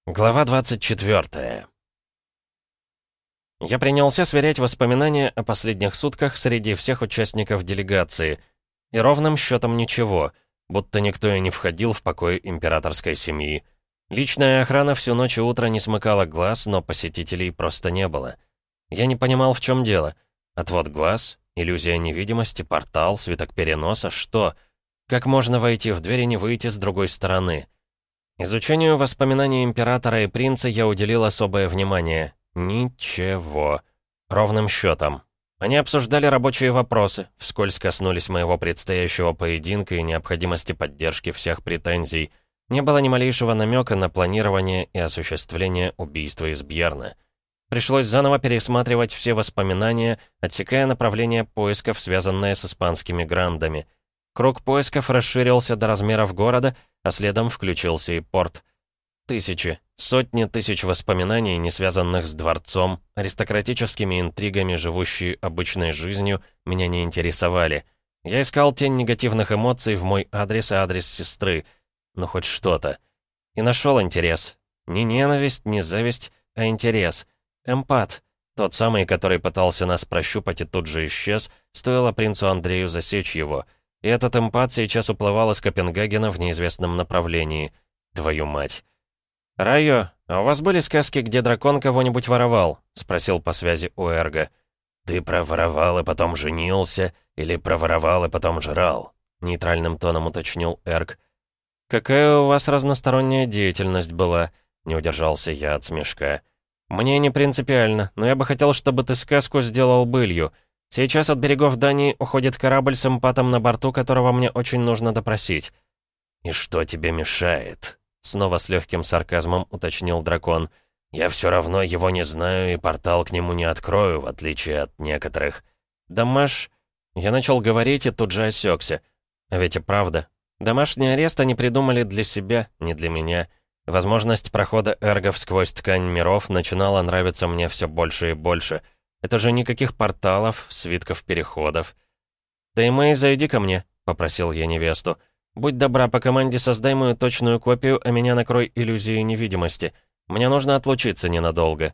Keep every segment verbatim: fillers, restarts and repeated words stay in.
Глава двадцать четвёртая. Я принялся сверять воспоминания о последних сутках среди всех участников делегации. И ровным счетом ничего, будто никто и не входил в покой императорской семьи. Личная охрана всю ночь и утро не смыкала глаз, но посетителей просто не было. Я не понимал, в чем дело. Отвод глаз, иллюзия невидимости, портал, свиток переноса, что? Как можно войти в дверь и не выйти с другой стороны? Изучению воспоминаний императора и принца я уделил особое внимание. Ничего. Ровным счетом. Они обсуждали рабочие вопросы, вскользь коснулись моего предстоящего поединка и необходимости поддержки всех претензий. Не было ни малейшего намека на планирование и осуществление убийства из Бьерна. Пришлось заново пересматривать все воспоминания, отсекая направление поисков, связанное с испанскими грандами. Круг поисков расширился до размеров города, а следом включился и порт. Тысячи, сотни тысяч воспоминаний, не связанных с дворцом, аристократическими интригами, живущие обычной жизнью, меня не интересовали. Я искал тень негативных эмоций в мой адрес и адрес сестры. Ну, хоть что-то. И нашел интерес. Не ненависть, не зависть, а интерес. Эмпат. Тот самый, который пытался нас прощупать и тут же исчез, стоило принцу Андрею засечь его. И этот эмпат сейчас уплывал из Копенгагена в неизвестном направлении. Твою мать. «Райо, а у вас были сказки, где дракон кого-нибудь воровал?» — спросил по связи у Эрго. «Ты проворовал и потом женился, или проворовал и потом жрал?» — нейтральным тоном уточнил Эрг. «Какая у вас разносторонняя деятельность была?» — не удержался я от смешка. «Мне не принципиально, но я бы хотел, чтобы ты сказку сделал былью. Сейчас от берегов Дании уходит корабль с эмпатом на борту, которого мне очень нужно допросить». «И что тебе мешает?» — снова с легким сарказмом уточнил дракон. «Я все равно его не знаю и портал к нему не открою, в отличие от некоторых». «Домаш...» Я начал говорить и тут же осекся. А ведь и правда. Домашний арест они придумали для себя, не для меня. Возможность прохода эргов сквозь ткань миров начинала нравиться мне все больше и больше. Это же никаких порталов, свитков переходов. «Да и Мэй, зайди ко мне», — попросил я невесту. «Будь добра, по команде создай мою точную копию, а меня накрой иллюзией невидимости. Мне нужно отлучиться ненадолго».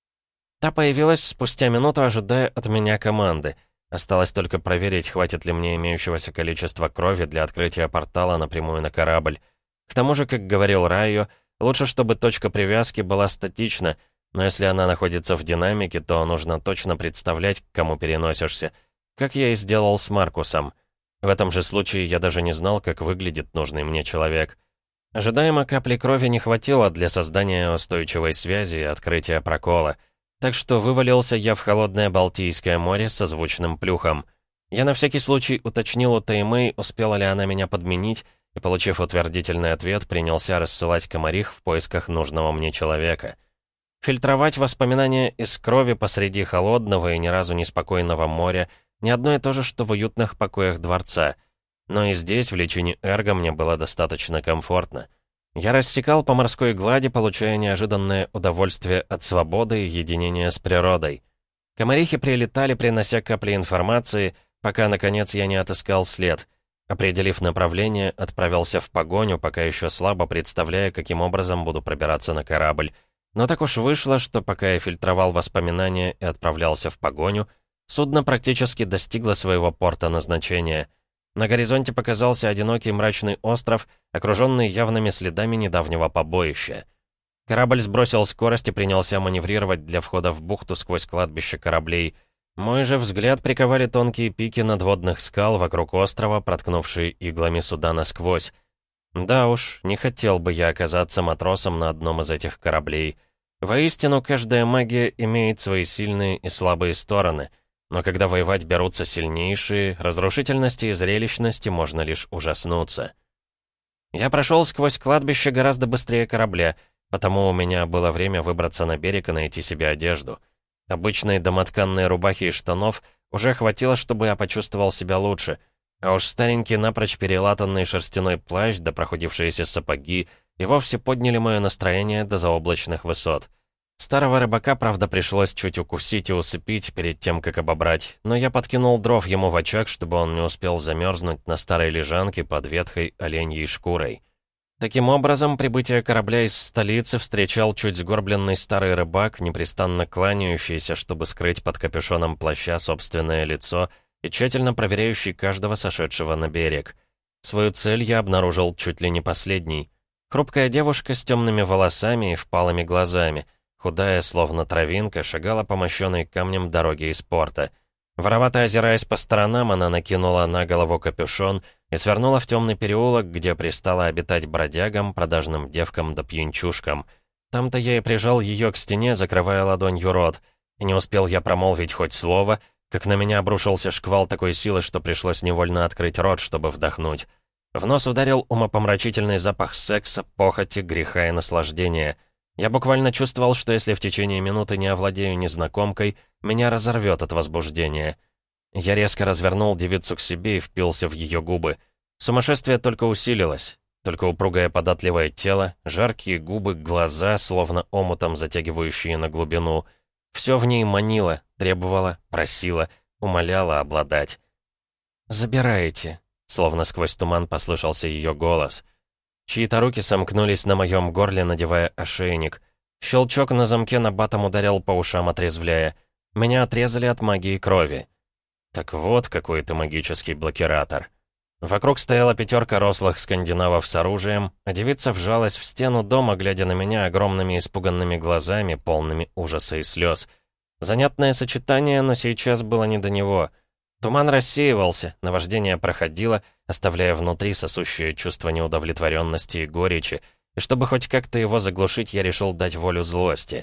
Та появилась спустя минуту, ожидая от меня команды. Осталось только проверить, хватит ли мне имеющегося количества крови для открытия портала напрямую на корабль. К тому же, как говорил Райо, лучше, чтобы точка привязки была статична, но если она находится в динамике, то нужно точно представлять, к кому переносишься. Как я и сделал с Маркусом. В этом же случае я даже не знал, как выглядит нужный мне человек. Ожидаемо капли крови не хватило для создания устойчивой связи и открытия прокола. Так что вывалился я в холодное Балтийское море со звучным плюхом. Я на всякий случай уточнил у Таймэй, успела ли она меня подменить, и, получив утвердительный ответ, принялся рассылать комарих в поисках нужного мне человека. Фильтровать воспоминания из крови посреди холодного и ни разу не спокойного моря не одно и то же, что в уютных покоях дворца. Но и здесь, в личине Эрго, мне было достаточно комфортно. Я рассекал по морской глади, получая неожиданное удовольствие от свободы и единения с природой. Комарихи прилетали, принося капли информации, пока, наконец, я не отыскал след. Определив направление, отправился в погоню, пока еще слабо представляя, каким образом буду пробираться на корабль. Но так уж вышло, что пока я фильтровал воспоминания и отправлялся в погоню, судно практически достигло своего порта назначения. На горизонте показался одинокий мрачный остров, окруженный явными следами недавнего побоища. Корабль сбросил скорость и принялся маневрировать для входа в бухту сквозь кладбище кораблей. Мой же взгляд приковали тонкие пики надводных скал вокруг острова, проткнувшие иглами суда насквозь. Да уж, не хотел бы я оказаться матросом на одном из этих кораблей. Воистину, каждая магия имеет свои сильные и слабые стороны. Но когда воевать берутся сильнейшие, разрушительности и зрелищности можно лишь ужаснуться. Я прошел сквозь кладбище гораздо быстрее корабля, потому у меня было время выбраться на берег и найти себе одежду. Обычной домотканной рубахи и штанов уже хватило, чтобы я почувствовал себя лучше, а уж старенький напрочь перелатанный шерстяной плащ да прохудившиеся сапоги и вовсе подняли мое настроение до заоблачных высот. Старого рыбака, правда, пришлось чуть укусить и усыпить перед тем, как обобрать, но я подкинул дров ему в очаг, чтобы он не успел замерзнуть на старой лежанке под ветхой оленьей шкурой. Таким образом, прибытие корабля из столицы встречал чуть сгорбленный старый рыбак, непрестанно кланяющийся, чтобы скрыть под капюшоном плаща собственное лицо и тщательно проверяющий каждого сошедшего на берег. Свою цель я обнаружил чуть ли не последней. Хрупкая девушка с темными волосами и впалыми глазами, худая, словно травинка, шагала по мощенной камнем дороге из порта. Воровато озираясь по сторонам, она накинула на голову капюшон и свернула в темный переулок, где пристала обитать бродягам, продажным девкам да пьянчушкам. Там-то я и прижал ее к стене, закрывая ладонью рот. И не успел я промолвить хоть слово, как на меня обрушился шквал такой силы, что пришлось невольно открыть рот, чтобы вдохнуть. В нос ударил умопомрачительный запах секса, похоти, греха и наслаждения. Я буквально чувствовал, что если в течение минуты не овладею незнакомкой, меня разорвет от возбуждения. Я резко развернул девицу к себе и впился в ее губы. Сумасшествие только усилилось. Только упругое податливое тело, жаркие губы, глаза, словно омутом затягивающие на глубину. Все в ней манило, требовало, просило, умоляло обладать. «Забирайте», — словно сквозь туман послышался ее голос. Чьи-то руки сомкнулись на моем горле, надевая ошейник. Щелчок на замке набатом ударил по ушам, отрезвляя. Меня отрезали от магии крови. Так вот, какой ты магический блокиратор. Вокруг стояла пятерка рослых скандинавов с оружием, а девица вжалась в стену дома, глядя на меня огромными испуганными глазами, полными ужаса и слез. Занятное сочетание, но сейчас было не до него. Туман рассеивался, наваждение проходило, оставляя внутри сосущее чувство неудовлетворенности и горечи, и чтобы хоть как-то его заглушить, я решил дать волю злости.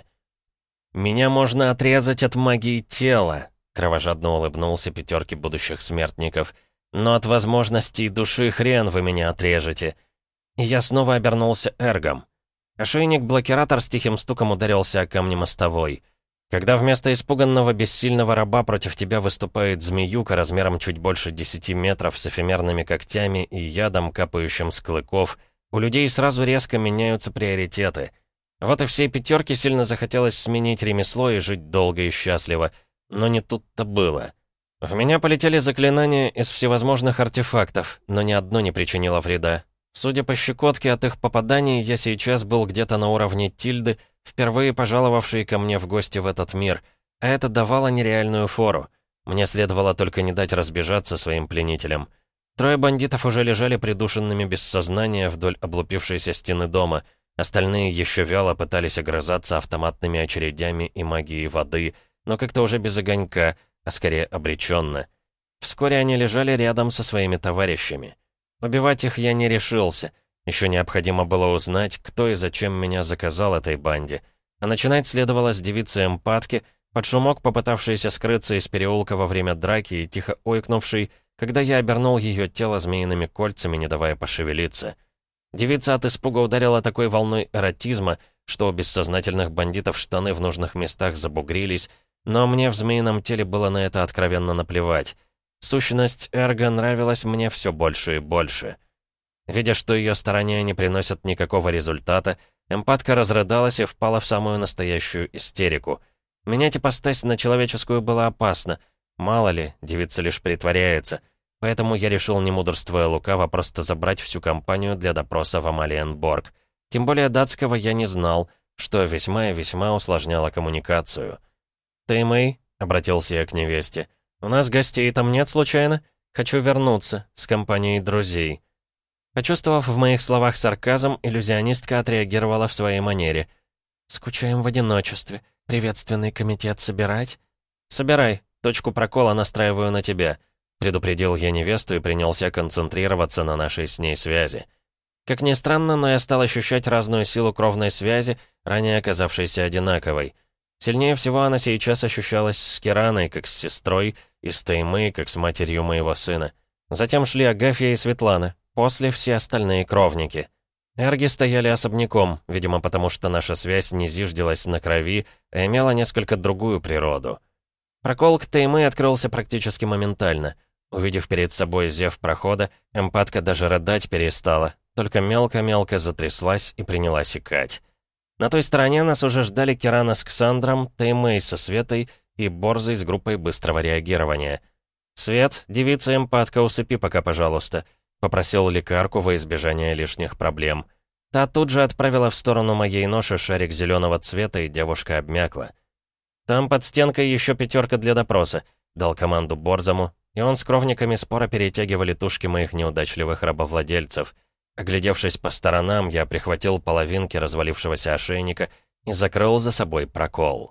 «Меня можно отрезать от магии тела», — кровожадно улыбнулся пятерке будущих смертников, «но от возможностей души хрен вы меня отрежете». И я снова обернулся эргом. Ошейник-блокиратор с тихим стуком ударился о камни мостовой. Когда вместо испуганного бессильного раба против тебя выступает змеюка размером чуть больше десяти метров с эфемерными когтями и ядом, капающим с клыков, у людей сразу резко меняются приоритеты. Вот и всей пятерке сильно захотелось сменить ремесло и жить долго и счастливо, но не тут-то было. В меня полетели заклинания из всевозможных артефактов, но ни одно не причинило вреда. Судя по щекотке от их попаданий, я сейчас был где-то на уровне Тильды, впервые пожаловавшей ко мне в гости в этот мир, а это давало нереальную фору. Мне следовало только не дать разбежаться своим пленителям. Трое бандитов уже лежали придушенными без сознания вдоль облупившейся стены дома, остальные еще вяло пытались огрызаться автоматными очередями и магией воды, но как-то уже без огонька, а скорее обреченно. Вскоре они лежали рядом со своими товарищами. Убивать их я не решился. Еще необходимо было узнать, кто и зачем меня заказал этой банде. А начинать следовало с девицы-эмпатки, под шумок попытавшейся скрыться из переулка во время драки и тихо ойкнувшей, когда я обернул ее тело змеиными кольцами, не давая пошевелиться. Девица от испуга ударила такой волной эротизма, что у бессознательных бандитов штаны в нужных местах забугрились, но мне в змеином теле было на это откровенно наплевать. Сущность Эрго нравилась мне все больше и больше. Видя, что ее старания не приносят никакого результата, эмпатка разрыдалась и впала в самую настоящую истерику. Менять ипостась на человеческую было опасно. Мало ли, девица лишь притворяется. Поэтому я решил, не мудрствуя лукаво, просто забрать всю компанию для допроса в Амалиенборг. Тем более датского я не знал, что весьма и весьма усложняло коммуникацию. «Ты, Мэй?» — обратился я к невесте. «У нас гостей там нет, случайно? Хочу вернуться, с компанией друзей». Почувствовав в моих словах сарказм, иллюзионистка отреагировала в своей манере. «Скучаем в одиночестве. Приветственный комитет собирать?» «Собирай. Точку прокола настраиваю на тебя», — предупредил я невесту и принялся концентрироваться на нашей с ней связи. Как ни странно, но я стал ощущать разную силу кровной связи, ранее оказавшейся одинаковой. Сильнее всего она сейчас ощущалась с Кираной, как с сестрой, и с Таймы, как с матерью моего сына. Затем шли Агафья и Светлана, после все остальные кровники. Эрги стояли особняком, видимо, потому что наша связь не зиждилась на крови, а имела несколько другую природу. Прокол к Таймы открылся практически моментально. Увидев перед собой зев прохода, эмпатка даже рыдать перестала, только мелко-мелко затряслась и принялась икать. На той стороне нас уже ждали Кирана с Ксандром, Таймэй со Светой и Борзой с группой быстрого реагирования. «Свет, девица-эмпатка, усыпи пока, пожалуйста», — попросил лекарку во избежание лишних проблем. Та тут же отправила в сторону моей ноши шарик зеленого цвета, и девушка обмякла. «Там под стенкой еще пятерка для допроса», — дал команду Борзому, и он с кровниками споро перетягивали тушки моих неудачливых рабовладельцев. Оглядевшись по сторонам, я прихватил половинки развалившегося ошейника и закрыл за собой прокол.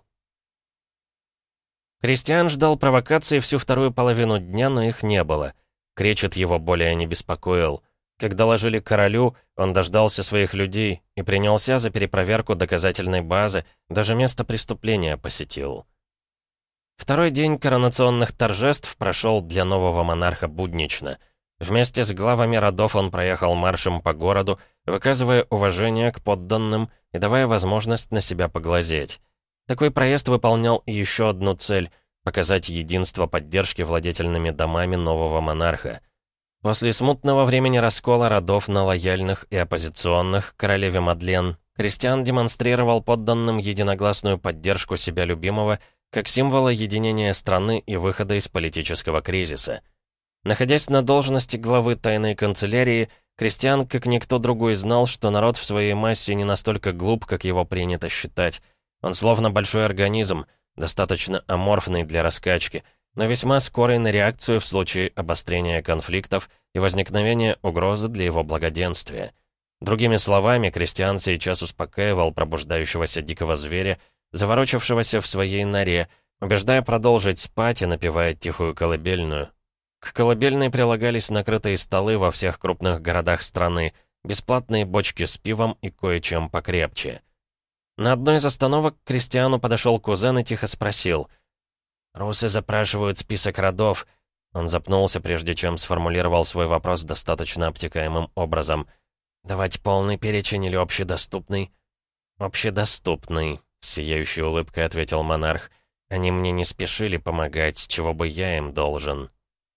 Кристиан ждал провокации всю вторую половину дня, но их не было. Кречет его более не беспокоил. Как доложили королю, он дождался своих людей и принялся за перепроверку доказательной базы, даже место преступления посетил. Второй день коронационных торжеств прошел для нового монарха буднично. Вместе с главами родов он проехал маршем по городу, выказывая уважение к подданным и давая возможность на себя поглазеть. Такой проезд выполнял и еще одну цель — показать единство поддержки владетельными домами нового монарха. После смутного времени раскола родов на лояльных и оппозиционных королеве Мадлен, Кристиан демонстрировал подданным единогласную поддержку себя любимого как символа единения страны и выхода из политического кризиса. Находясь на должности главы тайной канцелярии, Кристиан, как никто другой, знал, что народ в своей массе не настолько глуп, как его принято считать. Он словно большой организм, достаточно аморфный для раскачки, но весьма скорый на реакцию в случае обострения конфликтов и возникновения угрозы для его благоденствия. Другими словами, Кристиан сейчас успокаивал пробуждающегося дикого зверя, заворочившегося в своей норе, убеждая продолжить спать и напевая тихую колыбельную. К колыбельной прилагались накрытые столы во всех крупных городах страны, бесплатные бочки с пивом и кое-чем покрепче. На одной из остановок к Кристиану подошел кузен и тихо спросил: «Русы запрашивают список родов». Он запнулся, прежде чем сформулировал свой вопрос достаточно обтекаемым образом. «Давать полный перечень или общедоступный?» «Общедоступный», — с сияющей улыбкой ответил монарх. «Они мне не спешили помогать, с чего бы я им должен».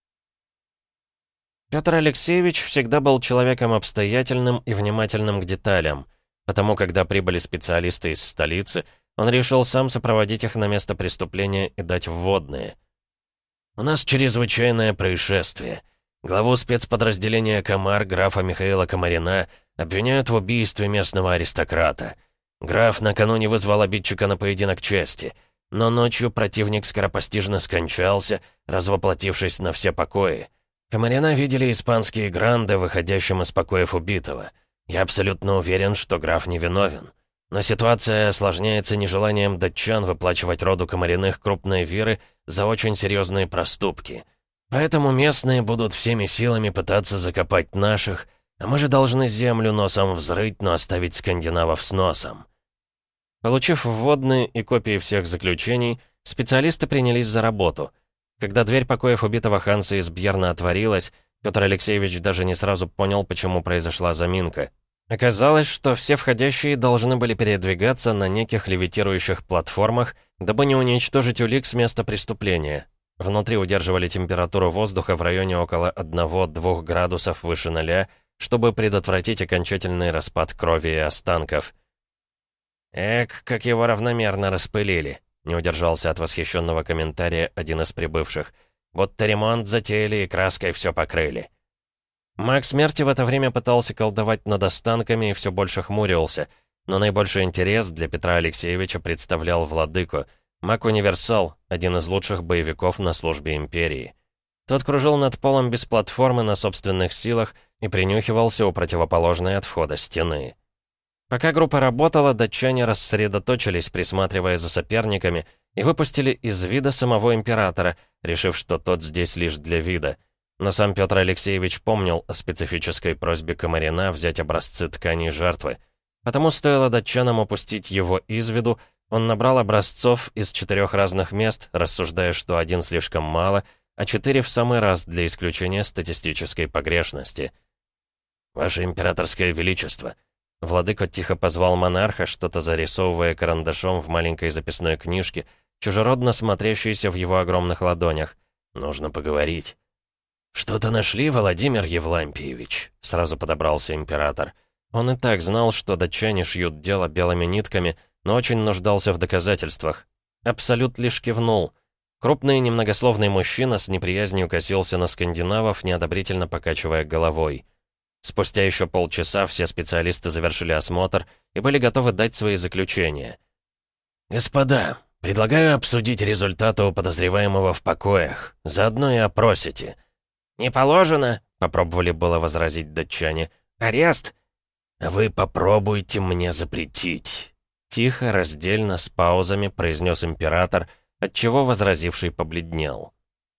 Петр Алексеевич всегда был человеком обстоятельным и внимательным к деталям. Потому, когда прибыли специалисты из столицы, он решил сам сопроводить их на место преступления и дать вводные. «У нас чрезвычайное происшествие. Главу спецподразделения «Комар» графа Михаила Комарина обвиняют в убийстве местного аристократа. Граф накануне вызвал обидчика на поединок чести, но ночью противник скоропостижно скончался, развоплотившись на все покои. Комарина видели испанские гранды, выходящим из покоев убитого. Я абсолютно уверен, что граф невиновен. Но ситуация осложняется нежеланием датчан выплачивать роду Комариных крупные виры за очень серьезные проступки. Поэтому местные будут всеми силами пытаться закопать наших, а мы же должны землю носом взрыть, но оставить скандинавов с носом». Получив вводные и копии всех заключений, специалисты принялись за работу. Когда дверь покоев убитого Ханса из Бьерна отворилась, Петр Алексеевич даже не сразу понял, почему произошла заминка. Оказалось, что все входящие должны были передвигаться на неких левитирующих платформах, дабы не уничтожить улик с места преступления. Внутри удерживали температуру воздуха в районе около одного-двух градусов выше ноля, чтобы предотвратить окончательный распад крови и останков. «Эк, как его равномерно распылили», — не удержался от восхищенного комментария один из прибывших. «Будто ремонт затеяли и краской все покрыли». Маг смерти в это время пытался колдовать над останками и все больше хмурился, но наибольший интерес для Петра Алексеевича представлял владыку. Маг-универсал, один из лучших боевиков на службе империи. Тот кружил над полом без платформы на собственных силах и принюхивался у противоположной от входа стены. Пока группа работала, датчане рассредоточились, присматривая за соперниками, и выпустили из вида самого императора, решив, что тот здесь лишь для вида. Но сам Петр Алексеевич помнил о специфической просьбе Комарина взять образцы тканей жертвы. Потому стоило датчанам упустить его из виду, он набрал образцов из четырех разных мест, рассуждая, что один слишком мало, а четыре в самый раз для исключения статистической погрешности. «Ваше императорское величество!» Владыка тихо позвал монарха, что-то зарисовывая карандашом в маленькой записной книжке, чужеродно смотрящейся в его огромных ладонях. «Нужно поговорить». «Что-то нашли, Владимир Евлампиевич?» — сразу подобрался император. Он и так знал, что датчане шьют дело белыми нитками, но очень нуждался в доказательствах. Абсолют лишь кивнул. Крупный немногословный мужчина с неприязнью косился на скандинавов, неодобрительно покачивая головой. Спустя еще полчаса все специалисты завершили осмотр и были готовы дать свои заключения. «Господа, предлагаю обсудить результаты у подозреваемого в покоях. Заодно и опросите». «Не положено», — попробовали было возразить датчане. «Арест?» «Вы попробуйте мне запретить». Тихо, раздельно, с паузами произнес император, отчего возразивший побледнел.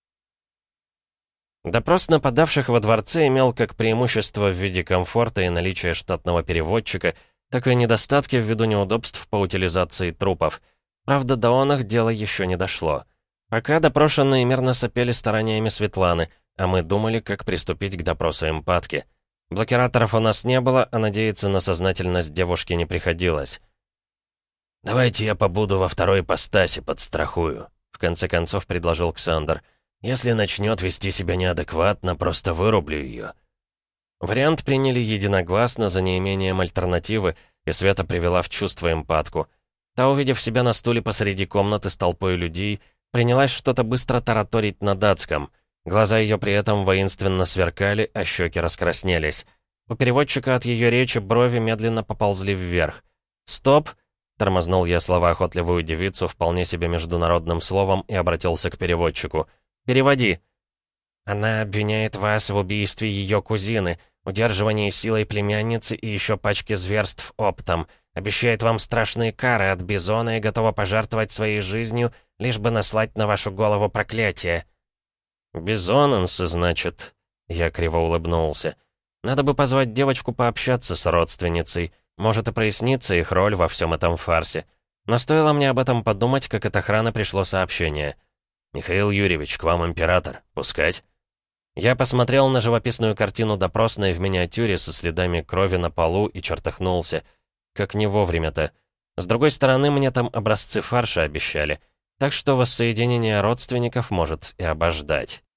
Допрос нападавших во дворце имел как преимущество в виде комфорта и наличия штатного переводчика, так и недостатки ввиду неудобств по утилизации трупов. Правда, до оных дело еще не дошло. Пока допрошенные мирно сопели стараниями Светланы, а мы думали, как приступить к допросу эмпатки. Блокираторов у нас не было, а надеяться на сознательность девушки не приходилось. «Давайте я побуду во второй ипостаси, подстрахую», — в конце концов предложил Ксандр. «Если начнет вести себя неадекватно, просто вырублю ее». Вариант приняли единогласно за неимением альтернативы, и Света привела в чувство эмпатку. Та, увидев себя на стуле посреди комнаты с толпой людей, принялась что-то быстро тараторить на датском. Глаза ее при этом воинственно сверкали, а щеки раскраснелись. У переводчика от ее речи брови медленно поползли вверх. «Стоп!» — тормознул я слова охотливую девицу вполне себе международным словом и обратился к переводчику. «Переводи!» «Она обвиняет вас в убийстве ее кузины, удерживании силой племянницы и еще пачке зверств оптом. Обещает вам страшные кары от Бизона и готова пожертвовать своей жизнью, лишь бы наслать на вашу голову проклятие». «Бизонансы, значит?» Я криво улыбнулся. «Надо бы позвать девочку пообщаться с родственницей. Может, и прояснится их роль во всем этом фарсе. Но стоило мне об этом подумать, как от охраны пришло сообщение. «Михаил Юрьевич, к вам император. Пускать?» Я посмотрел на живописную картину допросной в миниатюре со следами крови на полу и чертыхнулся. Как не вовремя-то. С другой стороны, мне там образцы фарша обещали. Так что воссоединение родственников может и обождать.